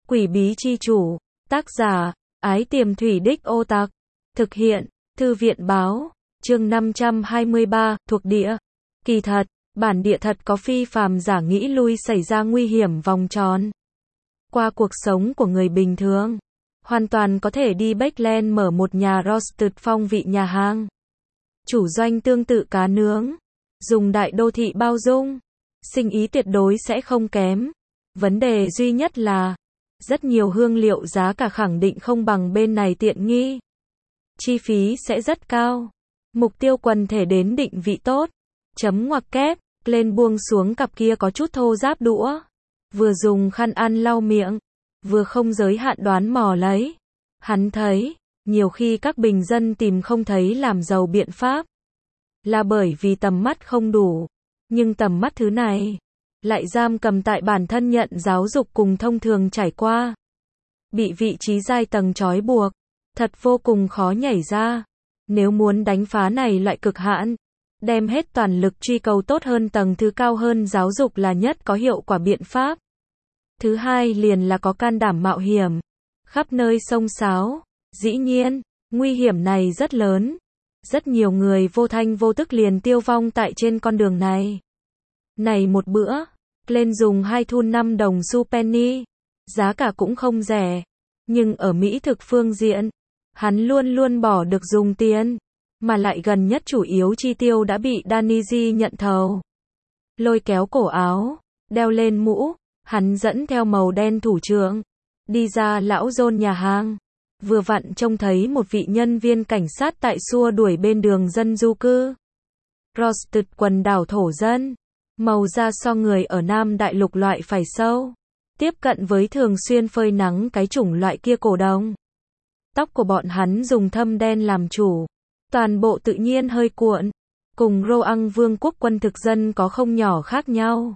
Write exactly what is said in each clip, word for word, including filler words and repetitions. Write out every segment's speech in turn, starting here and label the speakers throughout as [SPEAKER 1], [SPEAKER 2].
[SPEAKER 1] Quỷ bí chi chủ. Tác giả, Ái Tiềm Thủy Đích Ô Tặc. Thực hiện, Thư viện báo. Chương năm trăm hai mươi ba, thuộc địa. Kỳ thật, bản địa thật có phi phàm giả nghĩ lui xảy ra nguy hiểm vòng tròn. Qua cuộc sống của người bình thường, hoàn toàn có thể đi Backland mở một nhà roasted phong vị nhà hàng. Chủ doanh tương tự cá nướng. Dùng đại đô thị bao dung. Sinh ý tuyệt đối sẽ không kém. Vấn đề duy nhất là, rất nhiều hương liệu giá cả khẳng định không bằng bên này tiện nghi. Chi phí sẽ rất cao. Mục tiêu quần thể đến định vị tốt. Chấm ngoặc kép, lên buông xuống cặp kia có chút thô ráp đũa. Vừa dùng khăn ăn lau miệng, vừa không giới hạn đoán mò lấy. Hắn thấy, nhiều khi các bình dân tìm không thấy làm giàu biện pháp. Là bởi vì tầm mắt không đủ. Nhưng tầm mắt thứ này, lại giam cầm tại bản thân nhận giáo dục cùng thông thường trải qua. Bị vị trí giai tầng trói buộc, thật vô cùng khó nhảy ra. Nếu muốn đánh phá này loại cực hạn, đem hết toàn lực truy cầu tốt hơn tầng thứ cao hơn giáo dục là nhất có hiệu quả biện pháp. Thứ hai liền là có can đảm mạo hiểm. Khắp nơi xông xáo. Dĩ nhiên, nguy hiểm này rất lớn. Rất nhiều người vô thanh vô tức liền tiêu vong tại trên con đường này. Này một bữa, lên dùng hai thun năm đồng xu penny. Giá cả cũng không rẻ. Nhưng ở Mỹ thực phương diện, hắn luôn luôn bỏ được dùng tiền. Mà lại gần nhất chủ yếu chi tiêu đã bị Daniji nhận thầu. Lôi kéo cổ áo, đeo lên mũ, hắn dẫn theo màu đen thủ trưởng. Đi ra lão John nhà hàng. Vừa vặn trông thấy một vị nhân viên cảnh sát tại xua đuổi bên đường dân du cư. Roasted quần đảo thổ dân. Màu da so người ở Nam Đại Lục loại phải sâu. Tiếp cận với thường xuyên phơi nắng cái chủng loại kia cổ đồng. Tóc của bọn hắn dùng thâm đen làm chủ. Toàn bộ tự nhiên hơi cuộn. Cùng Roang vương quốc quân thực dân có không nhỏ khác nhau.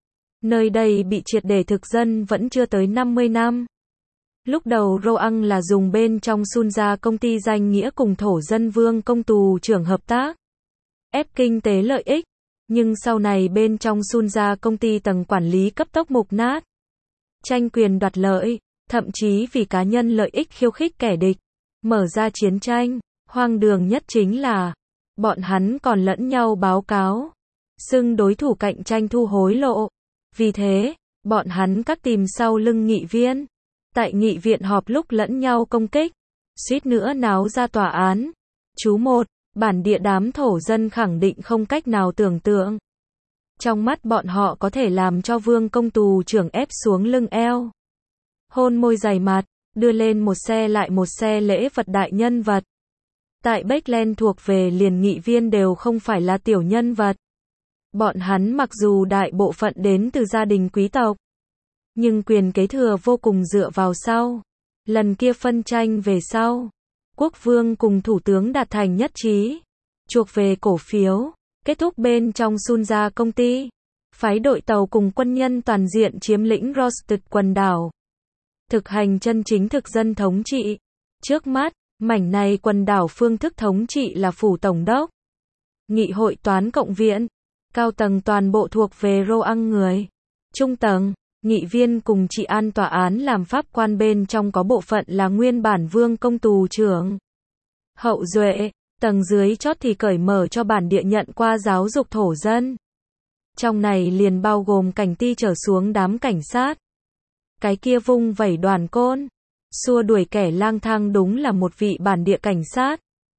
[SPEAKER 1] Nơi đây bị triệt để thực dân vẫn chưa tới năm mươi năm. Lúc đầu Roang là dùng bên trong Sunja công ty danh nghĩa cùng thổ dân vương công tù trưởng hợp tác. Ép kinh tế lợi ích. Nhưng sau này bên trong Sunja công ty tầng quản lý cấp tốc mục nát. Tranh quyền đoạt lợi. Thậm chí vì cá nhân lợi ích khiêu khích kẻ địch. Mở ra chiến tranh. Hoang đường nhất chính là, bọn hắn còn lẫn nhau báo cáo. Xưng đối thủ cạnh tranh thu hối lộ. Vì thế, bọn hắn các tìm sau lưng nghị viên. Tại nghị viện họp lúc lẫn nhau công kích. Suýt nữa náo ra tòa án. Chú một, bản địa đám thổ dân khẳng định không cách nào tưởng tượng. Trong mắt bọn họ có thể làm cho vương công tù trưởng ép xuống lưng eo. Hôn môi dày mặt, đưa lên một xe lại một xe lễ vật đại nhân vật. Tại Backland thuộc về liền nghị viên đều không phải là tiểu nhân vật. Bọn hắn mặc dù đại bộ phận đến từ gia đình quý tộc, nhưng quyền kế thừa vô cùng dựa vào sau. Lần kia phân tranh về sau, quốc vương cùng thủ tướng đạt thành nhất trí, chuộc về cổ phiếu, kết thúc bên trong Sunja công ty, phái đội tàu cùng quân nhân toàn diện chiếm lĩnh Roasted quần đảo. Thực hành chân chính thực dân thống trị. Trước mắt, mảnh này quần đảo phương thức thống trị là phủ tổng đốc, nghị hội toán cộng viện, cao tầng toàn bộ thuộc về Roang người. Trung tầng, nghị viên cùng trị an tòa án làm pháp quan bên trong có bộ phận là nguyên bản vương công tù trưởng. Hậu duệ, tầng dưới chót thì cởi mở cho bản địa nhận qua giáo dục thổ dân. Trong này liền bao gồm cảnh ti trở xuống đám cảnh sát. Cái kia vung vẩy đoàn côn, xua đuổi kẻ lang thang đúng là một vị bản địa cảnh sát.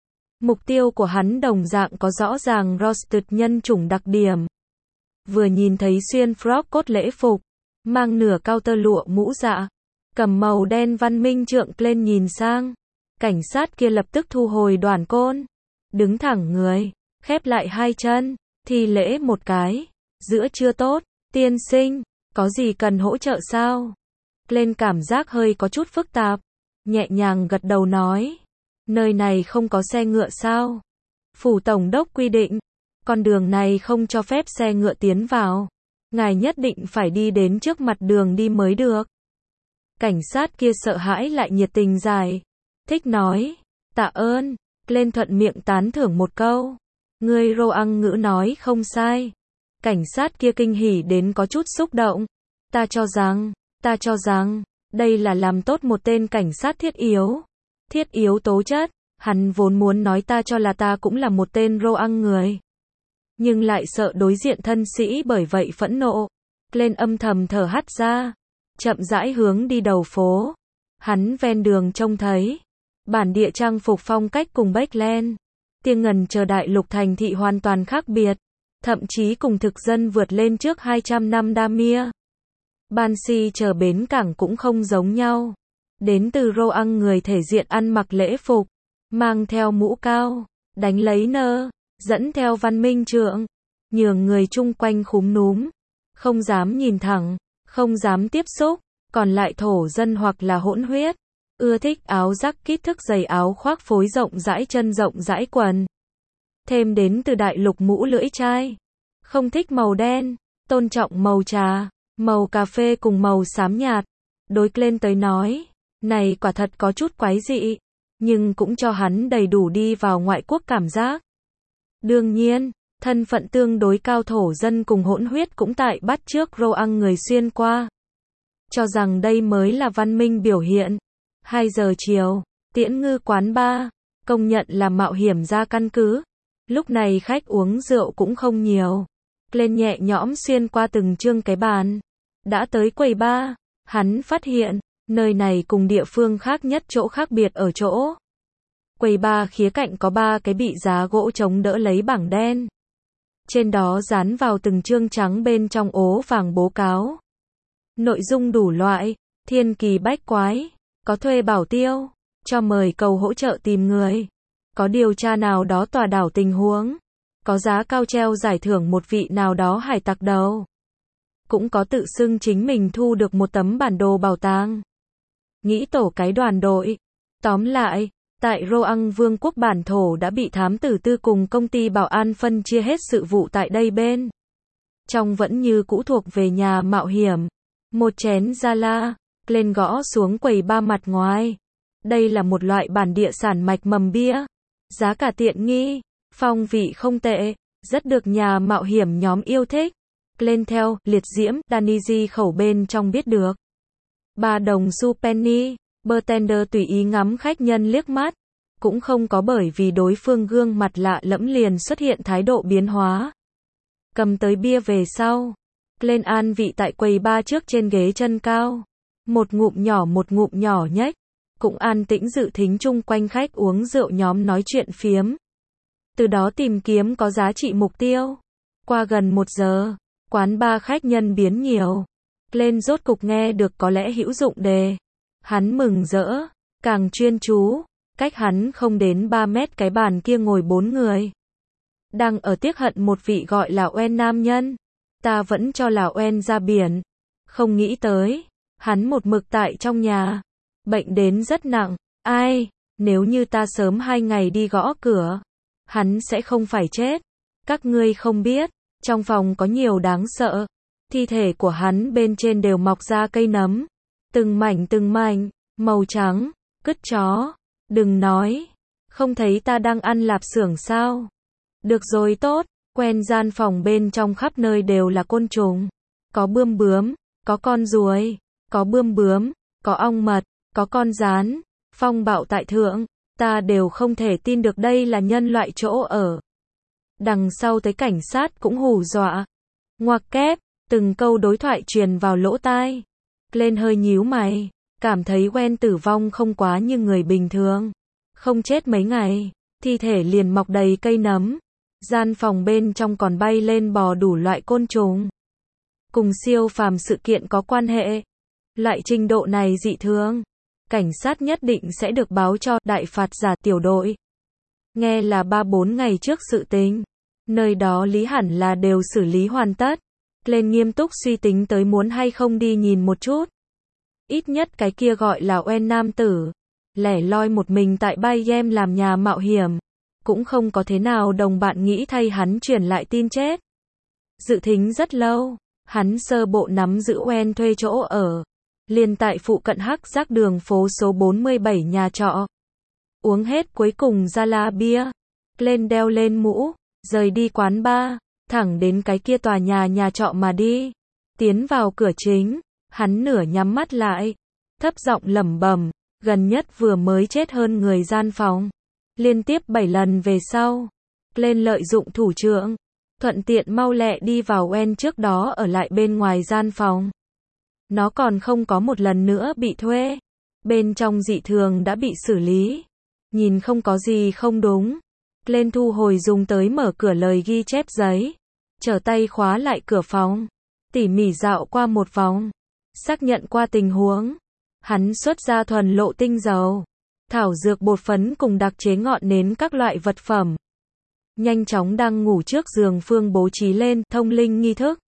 [SPEAKER 1] Mục tiêu của hắn đồng dạng có rõ ràng roasted nhân chủng đặc điểm. Vừa nhìn thấy xuyên frock cốt lễ phục, mang nửa cao tơ lụa mũ dạ, cầm màu đen văn minh trượng lên nhìn sang. Cảnh sát kia lập tức thu hồi đoàn côn, đứng thẳng người, khép lại hai chân, thi lễ một cái. Giữa trưa tốt, tiên sinh, có gì cần hỗ trợ sao? Lên cảm giác hơi có chút phức tạp, nhẹ nhàng gật đầu nói. Nơi này không có xe ngựa sao? Phủ tổng đốc quy định, con đường này không cho phép xe ngựa tiến vào. Ngài nhất định phải đi đến trước mặt đường đi mới được. Cảnh sát kia sợ hãi lại nhiệt tình giải thích nói. Tạ ơn. Lên thuận miệng tán thưởng một câu. Ngươi Roang ngữ nói không sai. Cảnh sát kia kinh hỉ đến có chút xúc động. Ta cho rằng, ta cho rằng, Đây là làm tốt một tên cảnh sát thiết yếu. Thiết yếu tố chất, hắn vốn muốn nói ta cho là ta cũng là một tên rô ăn người. Nhưng lại sợ đối diện thân sĩ bởi vậy phẫn nộ. Lên âm thầm thở hắt ra. Chậm rãi hướng đi đầu phố. Hắn ven đường trông thấy. Bản địa trang phục phong cách cùng Backland. Tiếng ngần chờ đại lục thành thị hoàn toàn khác biệt. Thậm chí cùng thực dân vượt lên trước hai trăm năm Damir. Bansi chờ bến cảng cũng không giống nhau. Đến từ rô ăn người thể diện ăn mặc lễ phục. Mang theo mũ cao. Đánh lấy nơ. Dẫn theo văn minh trượng. Nhường người chung quanh khúm núm. Không dám nhìn thẳng. Không dám tiếp xúc. Còn lại thổ dân hoặc là hỗn huyết. Ưa thích áo jacket thức giày áo khoác phối rộng rãi chân rộng rãi quần. Thêm đến từ đại lục mũ lưỡi chai. Không thích màu đen. Tôn trọng màu trà. Màu cà phê cùng màu xám nhạt. Đối lên tới nói. Này quả thật có chút quái dị. Nhưng cũng cho hắn đầy đủ đi vào ngoại quốc cảm giác. Đương nhiên, thân phận tương đối cao thổ dân cùng hỗn huyết cũng tại bắt trước rô ăn người xuyên qua. Cho rằng đây mới là văn minh biểu hiện. hai giờ chiều, Tiễn Ngư quán bar, công nhận là mạo hiểm ra căn cứ. Lúc này khách uống rượu cũng không nhiều. Lên nhẹ nhõm xuyên qua từng chương cái bàn. Đã tới quầy bar, hắn phát hiện, nơi này cùng địa phương khác nhất chỗ khác biệt ở chỗ. Quầy bar khía cạnh có ba cái bị giá gỗ chống đỡ lấy bảng đen. Trên đó dán vào từng chương trắng bên trong ố vàng bố cáo. Nội dung đủ loại, thiên kỳ bách quái, có thuê bảo tiêu, cho mời cầu hỗ trợ tìm người, có điều tra nào đó tòa đảo tình huống, có giá cao treo giải thưởng một vị nào đó hải tặc đầu. Cũng có tự xưng chính mình thu được một tấm bản đồ bảo tàng. Nghĩ tổ cái đoàn đội. Tóm lại, tại Roang Vương quốc bản thổ đã bị thám tử tư cùng công ty bảo an phân chia hết sự vụ tại đây bên. Trong vẫn như cũ thuộc về nhà mạo hiểm. Một chén Zala, lên gõ xuống quầy ba mặt ngoài. Đây là một loại bản địa sản mạch mầm bia. Giá cả tiện nghi, phong vị không tệ, rất được nhà mạo hiểm nhóm yêu thích. Lên theo, liệt diễm, Daniji khẩu bên trong biết được. Ba đồng xu penny, bartender tùy ý ngắm khách nhân liếc mắt. Cũng không có bởi vì đối phương gương mặt lạ lẫm liền xuất hiện thái độ biến hóa. Cầm tới bia về sau. Lên an vị tại quầy ba trước trên ghế chân cao. Một ngụm nhỏ một ngụm nhỏ nhếch. Cũng an tĩnh dự thính chung quanh khách uống rượu nhóm nói chuyện phiếm. Từ đó tìm kiếm có giá trị mục tiêu. Qua gần một giờ, quán ba khách nhân biến nhiều. Lên rốt cục nghe được có lẽ hữu dụng đề. Hắn mừng rỡ, càng chuyên chú. Cách hắn không đến ba mét cái bàn kia ngồi bốn người. Đang ở tiếc hận một vị gọi là Oen nam nhân. Ta vẫn cho là Oen ra biển. Không nghĩ tới. Hắn một mực tại trong nhà. Bệnh đến rất nặng. Ai, nếu như ta sớm hai ngày đi gõ cửa. Hắn sẽ không phải chết. Các ngươi không biết. Trong phòng có nhiều đáng sợ. Thi thể của hắn bên trên đều mọc ra cây nấm. Từng mảnh từng mảnh. Màu trắng. Cứt chó. Đừng nói. Không thấy ta đang ăn lạp xưởng sao? Được rồi tốt. Quen gian phòng bên trong khắp nơi đều là côn trùng. Có bươm bướm. Có con ruồi. Có bươm bướm. Có ong mật. Có con gián. Phong bạo tại thượng. Ta đều không thể tin được đây là nhân loại chỗ ở. Đằng sau tới cảnh sát cũng hù dọa. Ngoặc kép. Từng câu đối thoại truyền vào lỗ tai. Lên hơi nhíu mày. Cảm thấy Quen tử vong không quá như người bình thường. Không chết mấy ngày. Thi thể liền mọc đầy cây nấm. Gian phòng bên trong còn bay lên bò đủ loại côn trùng. Cùng siêu phàm sự kiện có quan hệ. Loại trình độ này dị thường. Cảnh sát nhất định sẽ được báo cho đại phạt giả tiểu đội. Nghe là ba bốn ngày trước sự tình. Nơi đó lý hẳn là đều xử lý hoàn tất. Lên nghiêm túc suy tính tới muốn hay không đi nhìn một chút. Ít nhất cái kia gọi là Oen nam tử. Lẻ loi một mình tại Bay Game làm nhà mạo hiểm. Cũng không có thế nào đồng bạn nghĩ thay hắn truyền lại tin chết. Dự thính rất lâu. Hắn sơ bộ nắm giữ Oen thuê chỗ ở. Liền tại phụ cận Hắc Giác đường phố số bốn mươi bảy nhà trọ. Uống hết cuối cùng ra la bia. Lên đeo lên mũ. Rời đi quán bar. Thẳng đến cái kia tòa nhà nhà trọ mà đi. Tiến vào cửa chính. Hắn nửa nhắm mắt lại. thấp giọng lẩm bẩm, gần nhất vừa mới chết hơn người gian phòng. Liên tiếp bảy lần về sau. Lên lợi dụng thủ trưởng. Thuận tiện mau lẹ đi vào Wen trước đó ở lại bên ngoài gian phòng. Nó còn không có một lần nữa bị thuê. Bên trong dị thường đã bị xử lý. Nhìn không có gì không đúng. Lên thu hồi dùng tới mở cửa lời ghi chép giấy. Trở tay khóa lại cửa phòng. Tỉ mỉ dạo qua một vòng. Xác nhận qua tình huống. Hắn xuất ra thuần lộ tinh dầu. Thảo dược bột phấn cùng đặc chế ngọn nến các loại vật phẩm. Nhanh chóng đang ngủ trước giường phương bố trí lên thông linh nghi thức.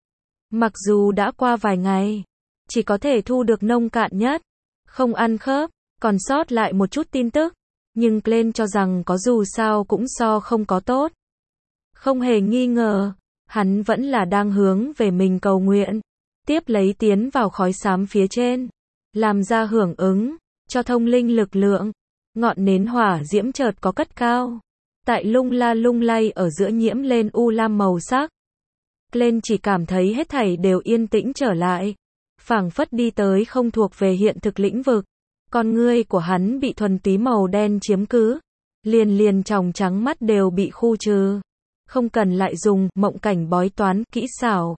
[SPEAKER 1] Mặc dù đã qua vài ngày, chỉ có thể thu được nông cạn nhất, không ăn khớp, còn sót lại một chút tin tức. Nhưng Glenn cho rằng có dù sao cũng so không có tốt. Không hề nghi ngờ, hắn vẫn là đang hướng về mình cầu nguyện. Tiếp lấy tiến vào khói xám phía trên. Làm ra hưởng ứng, cho thông linh lực lượng. Ngọn nến hỏa diễm chợt có cất cao. Tại lung la lung lay ở giữa nhiễm lên u lam màu sắc. Glenn chỉ cảm thấy hết thảy đều yên tĩnh trở lại. Phảng phất đi tới không thuộc về hiện thực lĩnh vực. Con ngươi của hắn bị thuần túy màu đen chiếm cứ. Liền liền tròng trắng mắt đều bị khu trừ. Không cần lại dùng mộng cảnh bói toán kỹ xảo.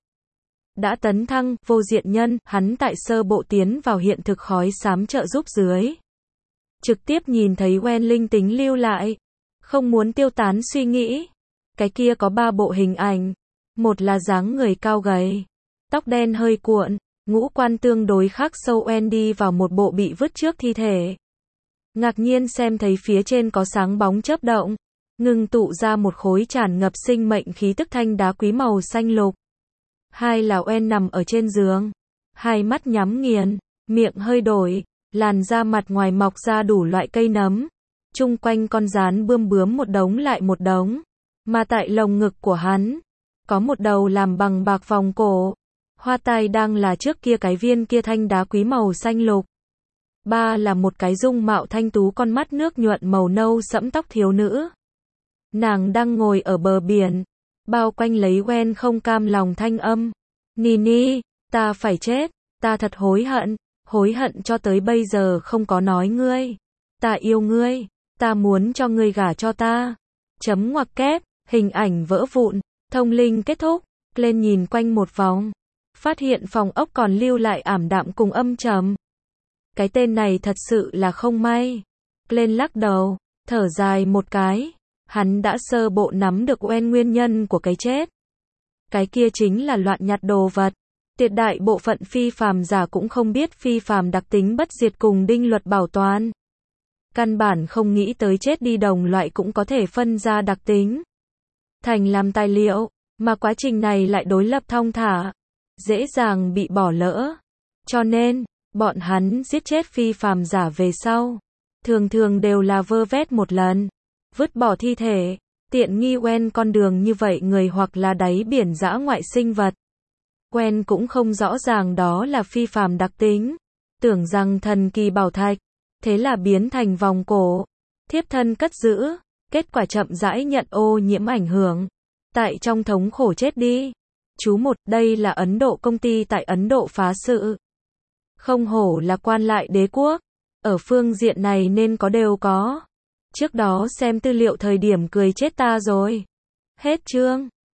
[SPEAKER 1] Đã tấn thăng, vô diện nhân, hắn tại sơ bộ tiến vào hiện thực khói xám trợ giúp dưới. Trực tiếp nhìn thấy Wen linh tính lưu lại. Không muốn tiêu tán suy nghĩ. Cái kia có ba bộ hình ảnh. Một là dáng người cao gầy. Tóc đen hơi cuộn. Ngũ quan tương đối khắc sâu Wen đi vào một bộ bị vứt trước thi thể. Ngạc nhiên xem thấy phía trên có sáng bóng chớp động. Ngưng tụ ra một khối tràn ngập sinh mệnh khí tức thanh đá quý màu xanh lục. Hai là Wen nằm ở trên giường. Hai mắt nhắm nghiền. Miệng hơi đổi. Làn da mặt ngoài mọc ra đủ loại cây nấm. Chung quanh con rán bươm bướm một đống lại một đống. Mà tại lồng ngực của hắn. Có một đầu làm bằng bạc vòng cổ. Hoa tai đang là trước kia cái viên kia thanh đá quý màu xanh lục. Ba là một cái dung mạo thanh tú con mắt nước nhuận màu nâu sẫm tóc thiếu nữ. Nàng đang ngồi ở bờ biển. Bao quanh lấy Wen không cam lòng thanh âm. Nini, ta phải chết. Ta thật hối hận. Hối hận cho tới bây giờ không có nói ngươi. Ta yêu ngươi. Ta muốn cho ngươi gả cho ta. Chấm ngoặc kép. Hình ảnh vỡ vụn. Thông linh kết thúc. Lên nhìn quanh một vòng. Phát hiện phòng ốc còn lưu lại ảm đạm cùng âm trầm. Cái tên này thật sự là không may. Lên lắc đầu. Thở dài một cái. Hắn đã sơ bộ nắm được Wen nguyên nhân của cái chết. Cái kia chính là loạn nhặt đồ vật. Tuyệt đại bộ phận phi phàm giả cũng không biết phi phàm đặc tính bất diệt cùng đinh luật bảo toàn. Căn bản không nghĩ tới chết đi đồng loại cũng có thể phân ra đặc tính. Thành làm tài liệu, mà quá trình này lại đối lập thong thả. Dễ dàng bị bỏ lỡ. Cho nên, bọn hắn giết chết phi phàm giả về sau. Thường thường đều là vơ vét một lần. Vứt bỏ thi thể. Tiện nghi Wen con đường như vậy người hoặc là đáy biển dã ngoại sinh vật. Wen cũng không rõ ràng đó là phi phàm đặc tính. Tưởng rằng thần kỳ bảo thạch. Thế là biến thành vòng cổ. Thiếp thân cất giữ. Kết quả chậm rãi nhận ô nhiễm ảnh hưởng. Tại trong thống khổ chết đi. Chú một, đây là Ấn Độ công ty tại Ấn Độ phá sự. Không hổ là quan lại đế quốc. Ở phương diện này nên có đều có. Trước đó xem tư liệu thời điểm cười chết ta rồi. Hết chương.